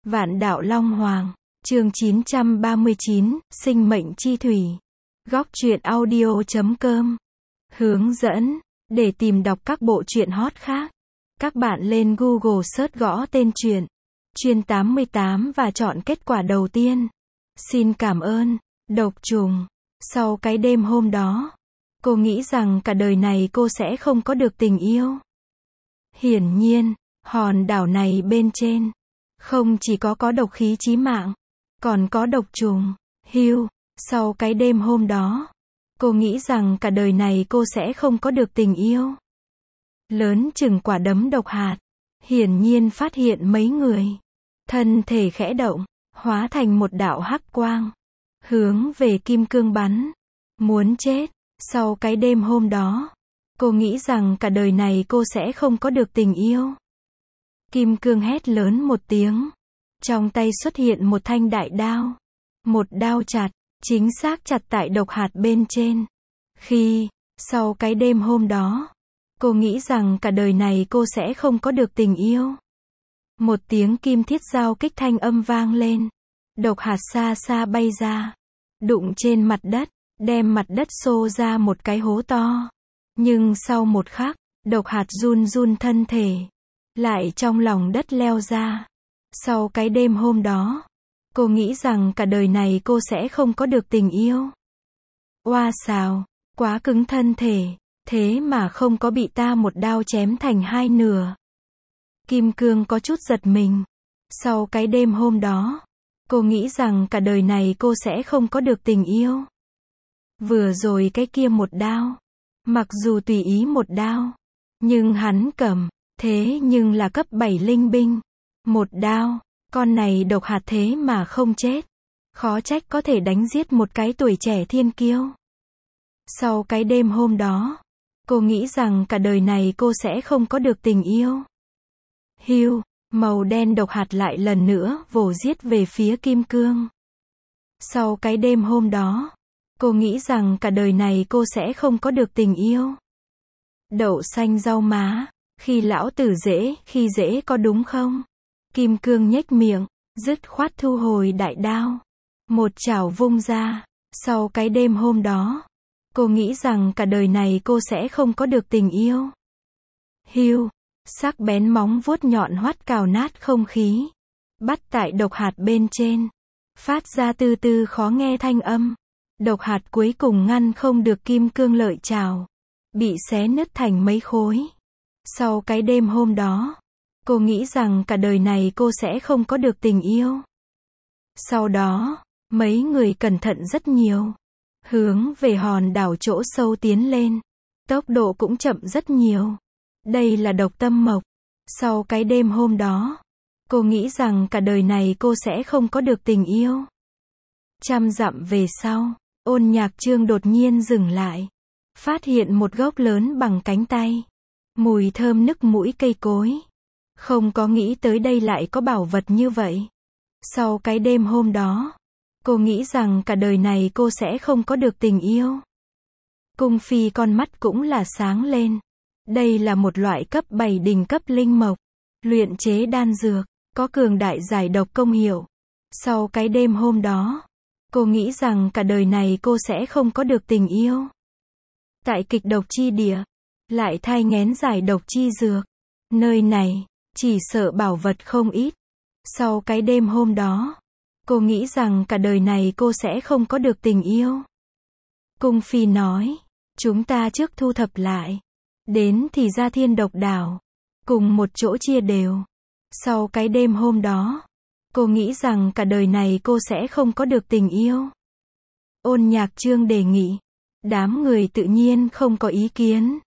Vạn đạo Long Hoàng, chương 939, sinh mệnh chi thủy. Góc truyện audio.com. Hướng dẫn, để tìm đọc các bộ truyện hot khác. Các bạn lên Google search gõ tên truyện, Chuyên 88 và chọn kết quả đầu tiên. Xin cảm ơn, độc trùng. Sau cái đêm hôm đó, cô nghĩ rằng cả đời này cô sẽ không có được tình yêu. Hiển nhiên, hòn đảo này bên trên, không chỉ có độc khí chí mạng, còn có độc trùng. Sau cái đêm hôm đó, cô nghĩ rằng cả đời này cô sẽ không có được tình yêu. Lớn chừng quả đấm độc hạt, hiển nhiên phát hiện mấy người. Thân thể khẽ động, hóa thành một đạo hắc quang, hướng về kim cương bắn. Muốn chết. Sau cái đêm hôm đó, cô nghĩ rằng cả đời này cô sẽ không có được tình yêu. Kim cương hét lớn một tiếng. Trong tay xuất hiện một thanh đại đao. Một đao chặt, chính xác chặt tại độc hạt bên trên. Sau cái đêm hôm đó, cô nghĩ rằng cả đời này cô sẽ không có được tình yêu. Một tiếng kim thiết giao kích thanh âm vang lên. Độc hạt xa xa bay ra, đụng trên mặt đất, đem mặt đất xô ra một cái hố to. Nhưng sau một khắc, độc hạt run run thân thể, lại trong lòng đất leo ra. Sau cái đêm hôm đó, cô nghĩ rằng cả đời này cô sẽ không có được tình yêu. Oa xào, quá cứng thân thể, thế mà không có bị ta một đao chém thành hai nửa. Kim cương có chút giật mình. Sau cái đêm hôm đó, cô nghĩ rằng cả đời này cô sẽ không có được tình yêu. Vừa rồi cái kia một đao, mặc dù tùy ý một đao, nhưng hắn cầm, thế nhưng là cấp 7 linh binh. Một đao, con này độc hạt thế mà không chết. Khó trách có thể đánh giết một cái tuổi trẻ thiên kiêu. Sau cái đêm hôm đó, cô nghĩ rằng cả đời này cô sẽ không có được tình yêu. Màu đen độc hạt lại lần nữa vồ giết về phía kim cương. Sau cái đêm hôm đó, cô nghĩ rằng cả đời này cô sẽ không có được tình yêu. Đậu xanh rau má, khi lão tử dễ, khi dễ có đúng không? Kim cương nhếch miệng, dứt khoát thu hồi đại đao. Một chảo vung ra. Sau cái đêm hôm đó, cô nghĩ rằng cả đời này cô sẽ không có được tình yêu. Sắc bén móng vuốt nhọn hoắt cào nát không khí. Bắt tại độc hạt bên trên. Phát ra từ từ khó nghe thanh âm. Độc hạt cuối cùng ngăn không được kim cương lợi trào. Bị xé nứt thành mấy khối. Sau cái đêm hôm đó, cô nghĩ rằng cả đời này cô sẽ không có được tình yêu. Sau đó, mấy người cẩn thận rất nhiều. Hướng về hòn đảo chỗ sâu tiến lên. Tốc độ cũng chậm rất nhiều. Đây là độc tâm mộc. Sau cái đêm hôm đó, cô nghĩ rằng cả đời này cô sẽ không có được tình yêu. Trăm dặm về sau, Ôn Nhạc Chương đột nhiên dừng lại. Phát hiện một gốc lớn bằng cánh tay. Mùi thơm nức mũi cây cối. Không có nghĩ tới đây lại có bảo vật như vậy. Sau cái đêm hôm đó, cô nghĩ rằng cả đời này cô sẽ không có được tình yêu. Cung phi con mắt cũng là sáng lên. Đây là một loại cấp 7 đỉnh cấp linh mộc. Luyện chế đan dược, có cường đại giải độc công hiệu. Sau cái đêm hôm đó, cô nghĩ rằng cả đời này cô sẽ không có được tình yêu. Tại kịch độc chi địa, lại thai nghén giải độc chi dược. Nơi này, chỉ sợ bảo vật không ít. Sau cái đêm hôm đó, cô nghĩ rằng cả đời này cô sẽ không có được tình yêu. Cung phi nói, chúng ta trước thu thập lại. Đến thì ra Thiên Độc đảo. Cùng một chỗ chia đều. Sau cái đêm hôm đó, cô nghĩ rằng cả đời này cô sẽ không có được tình yêu. Ôn Nhạc Chương đề nghị. Đám người tự nhiên không có ý kiến.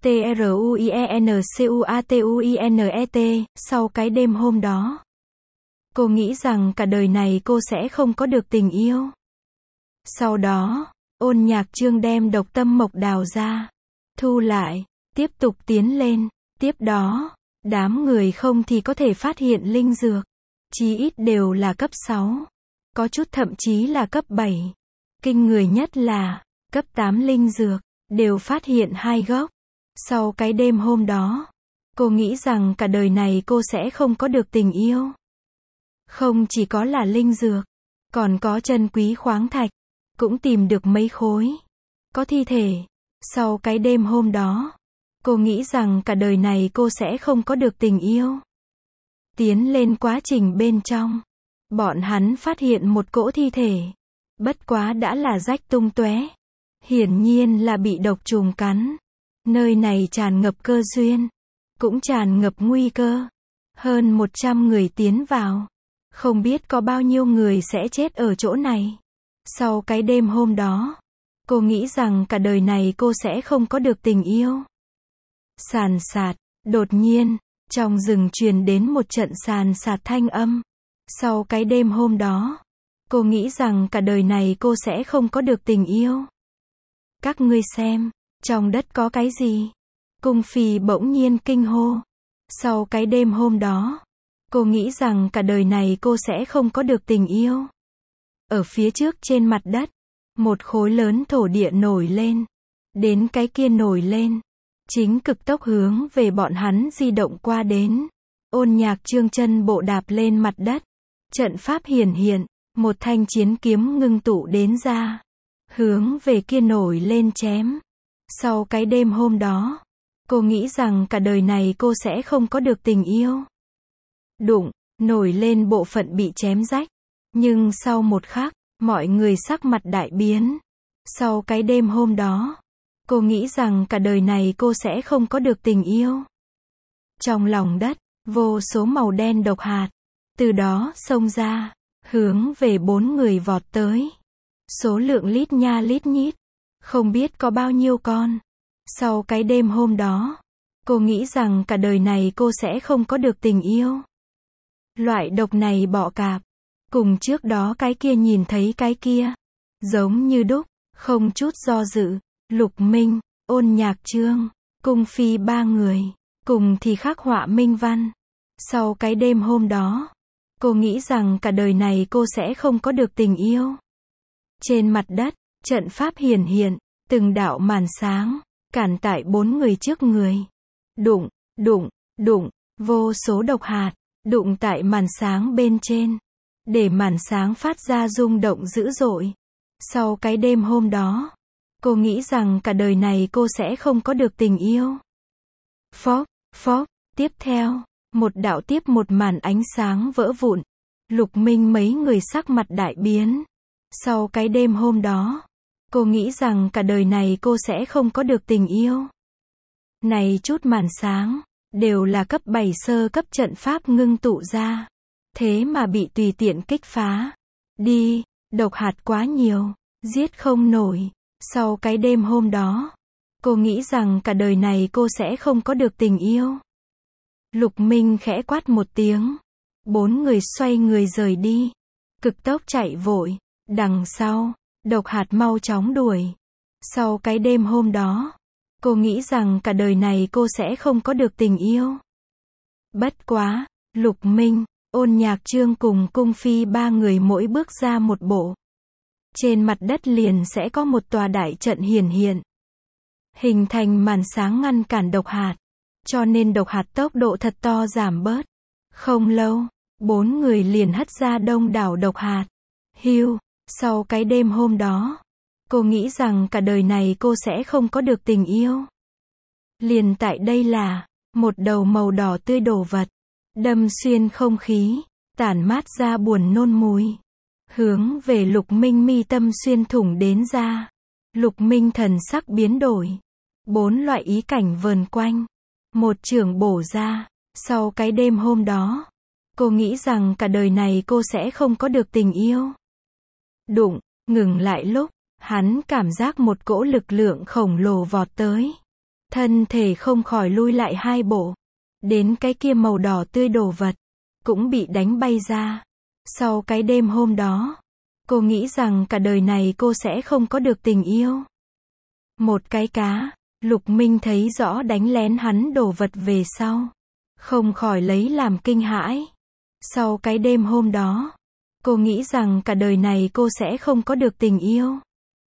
TRUIENCUATUINET. Sau cái đêm hôm đó, cô nghĩ rằng cả đời này cô sẽ không có được tình yêu. Sau đó, Ôn Nhạc Chương đem độc tâm mộc đào ra. Thu lại. Tiếp tục tiến lên. Tiếp đó, đám người không thì có thể phát hiện linh dược. Chí ít đều là cấp 6. Có chút thậm chí là cấp 7. Kinh người nhất là, cấp 8 linh dược, đều phát hiện 2 gốc. Sau cái đêm hôm đó, cô nghĩ rằng cả đời này cô sẽ không có được tình yêu. Không chỉ có là linh dược, còn có chân quý khoáng thạch, cũng tìm được mấy khối. Có thi thể. Sau cái đêm hôm đó, cô nghĩ rằng cả đời này cô sẽ không có được tình yêu. Tiến lên quá trình bên trong, bọn hắn phát hiện một cỗ thi thể. Bất quá đã là rách tung tóe. Hiển nhiên là bị độc trùng cắn. Nơi này tràn ngập cơ duyên, cũng tràn ngập nguy cơ. Hơn 100 người tiến vào. Không biết có bao nhiêu người sẽ chết ở chỗ này. Sau cái đêm hôm đó, cô nghĩ rằng cả đời này cô sẽ không có được tình yêu. Sàn sạt, đột nhiên, trong rừng truyền đến một trận sàn sạt thanh âm. Sau cái đêm hôm đó, cô nghĩ rằng cả đời này cô sẽ không có được tình yêu. Các ngươi xem, trong đất có cái gì? Cung Phi bỗng nhiên kinh hô. Sau cái đêm hôm đó, cô nghĩ rằng cả đời này cô sẽ không có được tình yêu. Ở phía trước trên mặt đất, một khối lớn thổ địa nổi lên. Đến cái kia nổi lên, chính cực tốc hướng về bọn hắn di động qua đến. Ôn Nhạc Chương chân bộ đạp lên mặt đất. Trận pháp hiển hiện, một thanh chiến kiếm ngưng tụ đến ra. Hướng về kia nổi lên chém. Sau cái đêm hôm đó, cô nghĩ rằng cả đời này cô sẽ không có được tình yêu. Đụng, nổi lên bộ phận bị chém rách. Nhưng sau một khắc, mọi người sắc mặt đại biến. Sau cái đêm hôm đó, cô nghĩ rằng cả đời này cô sẽ không có được tình yêu. Trong lòng đất, vô số màu đen độc hạt, từ đó xông ra, hướng về 4 người vọt tới. Số lượng lít nha lít nhít, không biết có bao nhiêu con. Sau cái đêm hôm đó, cô nghĩ rằng cả đời này cô sẽ không có được tình yêu. Loại độc này bọ cạp, cùng trước đó cái kia nhìn thấy cái kia, giống như đúc, không chút do dự. Lục Minh, Ôn Nhạc Chương, Cung Phi 3 người, cùng thì khắc họa minh văn. Sau cái đêm hôm đó, cô nghĩ rằng cả đời này cô sẽ không có được tình yêu. Trên mặt đất, trận pháp hiển hiện, từng đạo màn sáng, cản tại 4 người trước người. Đụng, đụng, đụng, vô số độc hạt, đụng tại màn sáng bên trên. Để màn sáng phát ra rung động dữ dội. Sau cái đêm hôm đó, cô nghĩ rằng cả đời này cô sẽ không có được tình yêu. Phốc, phốc, tiếp theo, một đạo tiếp một màn ánh sáng vỡ vụn. Lục Minh mấy người sắc mặt đại biến. Sau cái đêm hôm đó, cô nghĩ rằng cả đời này cô sẽ không có được tình yêu. Này chút màn sáng, đều là cấp 7 sơ cấp trận pháp ngưng tụ ra. Thế mà bị tùy tiện kích phá. Đi, độc hạt quá nhiều, giết không nổi. Sau cái đêm hôm đó, cô nghĩ rằng cả đời này cô sẽ không có được tình yêu. Lục Minh khẽ quát một tiếng. 4 người xoay người rời đi. Cực tốc chạy vội. Đằng sau, độc hạt mau chóng đuổi. Sau cái đêm hôm đó, cô nghĩ rằng cả đời này cô sẽ không có được tình yêu. Bất quá, Lục Minh, Ôn Nhạc Chương cùng Cung Phi 3 người mỗi bước ra một bộ. Trên mặt đất liền sẽ có một tòa đại trận hiển hiện. Hình thành màn sáng ngăn cản độc hạt. Cho nên độc hạt tốc độ thật to giảm bớt. Không lâu, 4 người liền hất ra đông đảo độc hạt. Hưu, sau cái đêm hôm đó, cô nghĩ rằng cả đời này cô sẽ không có được tình yêu. Liền tại đây là, một đầu màu đỏ tươi đồ vật. Đâm xuyên không khí, tản mát ra buồn nôn mùi. Hướng về Lục Minh mi tâm xuyên thủng đến ra. Lục Minh thần sắc biến đổi. 4 loại ý cảnh vờn quanh. Một chưởng bổ ra. Sau cái đêm hôm đó, cô nghĩ rằng cả đời này cô sẽ không có được tình yêu. Đụng, ngừng lại lúc, hắn cảm giác một cỗ lực lượng khổng lồ vọt tới. Thân thể không khỏi lui lại 2 bộ. Đến cái kia màu đỏ tươi đồ vật, cũng bị đánh bay ra. Sau cái đêm hôm đó, cô nghĩ rằng cả đời này cô sẽ không có được tình yêu. Một cái cá, Lục Minh thấy rõ đánh lén hắn đồ vật về sau. Không khỏi lấy làm kinh hãi. Sau cái đêm hôm đó, cô nghĩ rằng cả đời này cô sẽ không có được tình yêu.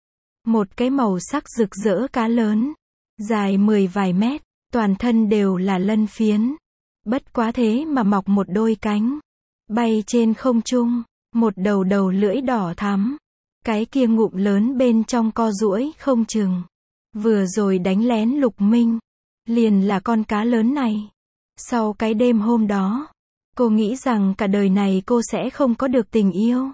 Một cái màu sắc rực rỡ cá lớn, dài 10 vài mét, toàn thân đều là lân phiến. Bất quá thế mà mọc một đôi cánh. bay trên không trung, một đầu đầu lưỡi đỏ thắm. Cái kia ngụm lớn bên trong co duỗi không chừng. Vừa rồi đánh lén Lục Minh, liền là con cá lớn này. Sau cái đêm hôm đó, cô nghĩ rằng cả đời này cô sẽ không có được tình yêu.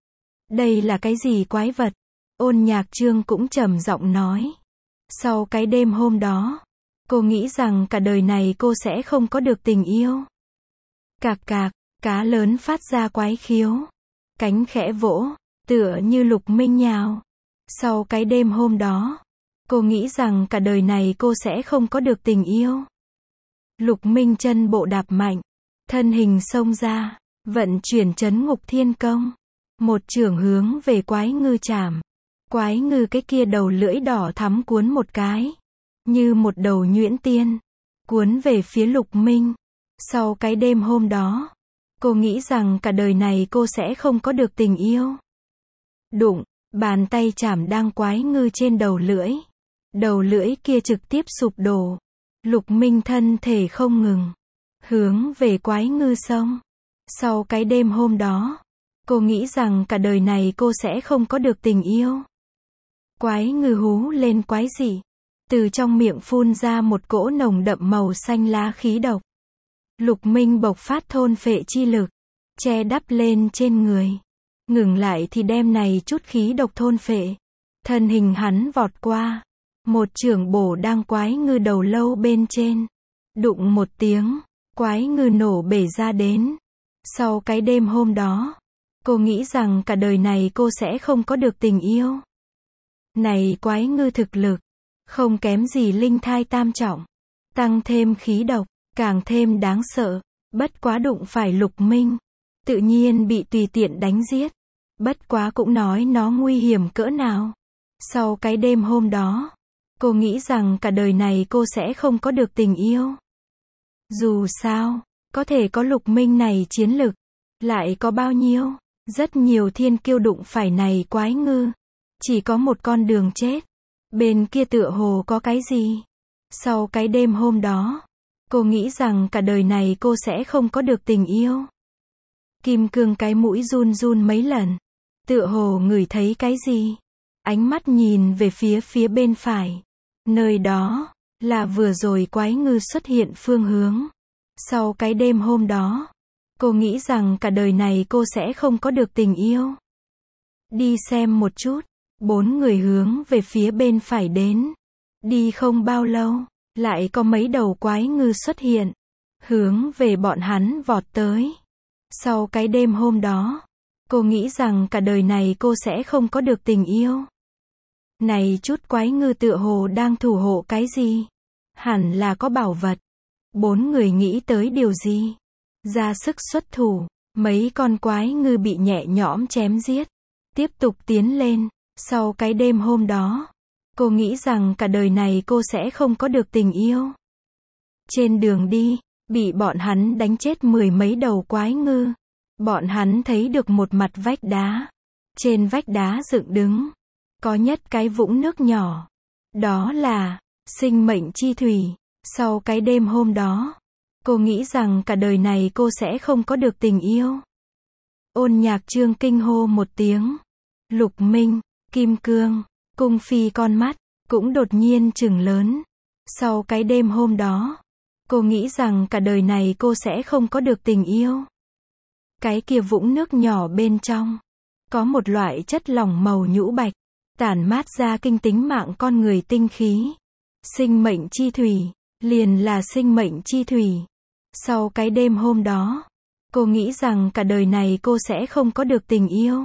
Đây là cái gì quái vật? Ôn Nhạc Trương cũng trầm giọng nói. Sau cái đêm hôm đó, cô nghĩ rằng cả đời này cô sẽ không có được tình yêu. Cạc cạc, cá lớn phát ra quái khiếu. Cánh khẽ vỗ, tựa như Lục Minh nhào. Sau cái đêm hôm đó, cô nghĩ rằng cả đời này cô sẽ không có được tình yêu. Lục Minh chân bộ đạp mạnh, thân hình xông ra, vận chuyển trấn ngục thiên công. Một chưởng hướng về quái ngư chạm. Quái ngư cái kia đầu lưỡi đỏ thắm cuốn một cái, như một đầu nhuyễn tiên, cuốn về phía Lục Minh. Sau cái đêm hôm đó, cô nghĩ rằng cả đời này cô sẽ không có được tình yêu. Đụng, bàn tay chạm đang quái ngư trên đầu lưỡi. Đầu lưỡi kia trực tiếp sụp đổ. Lục Minh thân thể không ngừng, hướng về quái ngư xông. Sau cái đêm hôm đó, cô nghĩ rằng cả đời này cô sẽ không có được tình yêu. Quái ngư hú lên quái dị, từ trong miệng phun ra một cỗ nồng đậm màu xanh lá khí độc. Lục Minh bộc phát thôn phệ chi lực, che đắp lên trên người. Ngừng lại thì đem này chút khí độc thôn phệ. Thân hình hắn vọt qua, một chưởng bổ đang quái ngư đầu lâu bên trên. Đụng một tiếng, quái ngư nổ bể ra đến. Sau cái đêm hôm đó, cô nghĩ rằng cả đời này cô sẽ không có được tình yêu. Này quái ngư thực lực, không kém gì linh thai tam trọng. Tăng thêm khí độc, càng thêm đáng sợ. Bất quá đụng phải Lục Minh, tự nhiên bị tùy tiện đánh giết. Bất quá cũng nói nó nguy hiểm cỡ nào. Sau cái đêm hôm đó, cô nghĩ rằng cả đời này cô sẽ không có được tình yêu. Dù sao, có thể có Lục Minh này chiến lực, lại có bao nhiêu, rất nhiều thiên kiêu đụng phải này quái ngư. Chỉ có một con đường chết. Bên kia tựa hồ có cái gì. Sau cái đêm hôm đó, cô nghĩ rằng cả đời này cô sẽ không có được tình yêu. Kim Cương cái mũi run run mấy lần. Tựa hồ ngửi thấy cái gì. Ánh mắt nhìn về phía bên phải. Nơi đó, là vừa rồi quái ngư xuất hiện phương hướng. Sau cái đêm hôm đó, cô nghĩ rằng cả đời này cô sẽ không có được tình yêu. Đi xem một chút. 4 người hướng về phía bên phải đến. Đi không bao lâu, lại có mấy đầu quái ngư xuất hiện, hướng về bọn hắn vọt tới. Sau cái đêm hôm đó, cô nghĩ rằng cả đời này cô sẽ không có được tình yêu. Này chút quái ngư tựa hồ đang thủ hộ cái gì? Hẳn là có bảo vật. 4 người nghĩ tới điều gì? Ra sức xuất thủ, mấy con quái ngư bị nhẹ nhõm chém giết. Tiếp tục tiến lên. Sau cái đêm hôm đó, cô nghĩ rằng cả đời này cô sẽ không có được tình yêu. Trên đường đi, bị bọn hắn đánh chết 10 mấy đầu quái ngư. Bọn hắn thấy được một mặt vách đá. Trên vách đá dựng đứng, có nhất cái vũng nước nhỏ. Đó là sinh mệnh chi thủy. Sau cái đêm hôm đó, cô nghĩ rằng cả đời này cô sẽ không có được tình yêu. Ôn Nhạc Trương kinh hô một tiếng. Lục Minh, Kim Cương, Cung Phi con mắt, cũng đột nhiên trừng lớn. Sau cái đêm hôm đó, cô nghĩ rằng cả đời này cô sẽ không có được tình yêu. Cái kia vũng nước nhỏ bên trong, có một loại chất lỏng màu nhũ bạch, tản mát ra kinh tính mạng con người tinh khí. Sinh mệnh chi thủy, liền là sinh mệnh chi thủy. Sau cái đêm hôm đó, cô nghĩ rằng cả đời này cô sẽ không có được tình yêu.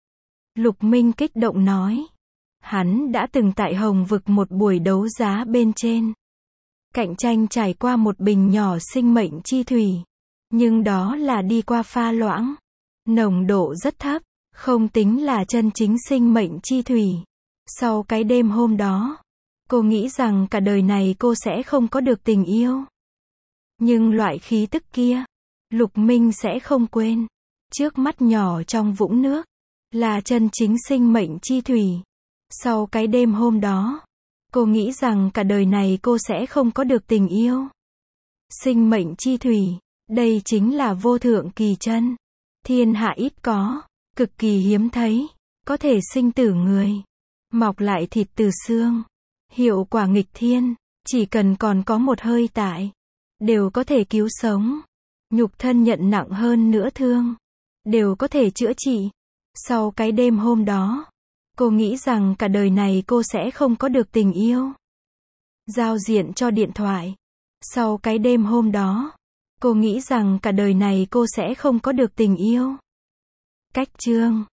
Lục Minh kích động nói. Hắn đã từng tại Hồng Vực một buổi đấu giá bên trên. Cạnh tranh trải qua một bình nhỏ sinh mệnh chi thủy. Nhưng đó là đi qua pha loãng. Nồng độ rất thấp, không tính là chân chính sinh mệnh chi thủy. Sau cái đêm hôm đó, cô nghĩ rằng cả đời này cô sẽ không có được tình yêu. Nhưng loại khí tức kia, Lục Minh sẽ không quên. Trước mắt nhỏ trong vũng nước, là chân chính sinh mệnh chi thủy. Sau cái đêm hôm đó, cô nghĩ rằng cả đời này cô sẽ không có được tình yêu. Sinh mệnh chi thủy, đây chính là vô thượng kỳ chân. Thiên hạ ít có, cực kỳ hiếm thấy, có thể sinh tử người, mọc lại thịt từ xương. Hiệu quả nghịch thiên, chỉ cần còn có một hơi tại, đều có thể cứu sống. Nhục thân nhận nặng hơn nữa thương, đều có thể chữa trị. Sau cái đêm hôm đó, cô nghĩ rằng cả đời này cô sẽ không có được tình yêu. Giao diện cho điện thoại. Sau cái đêm hôm đó, cô nghĩ rằng cả đời này cô sẽ không có được tình yêu. Cách chương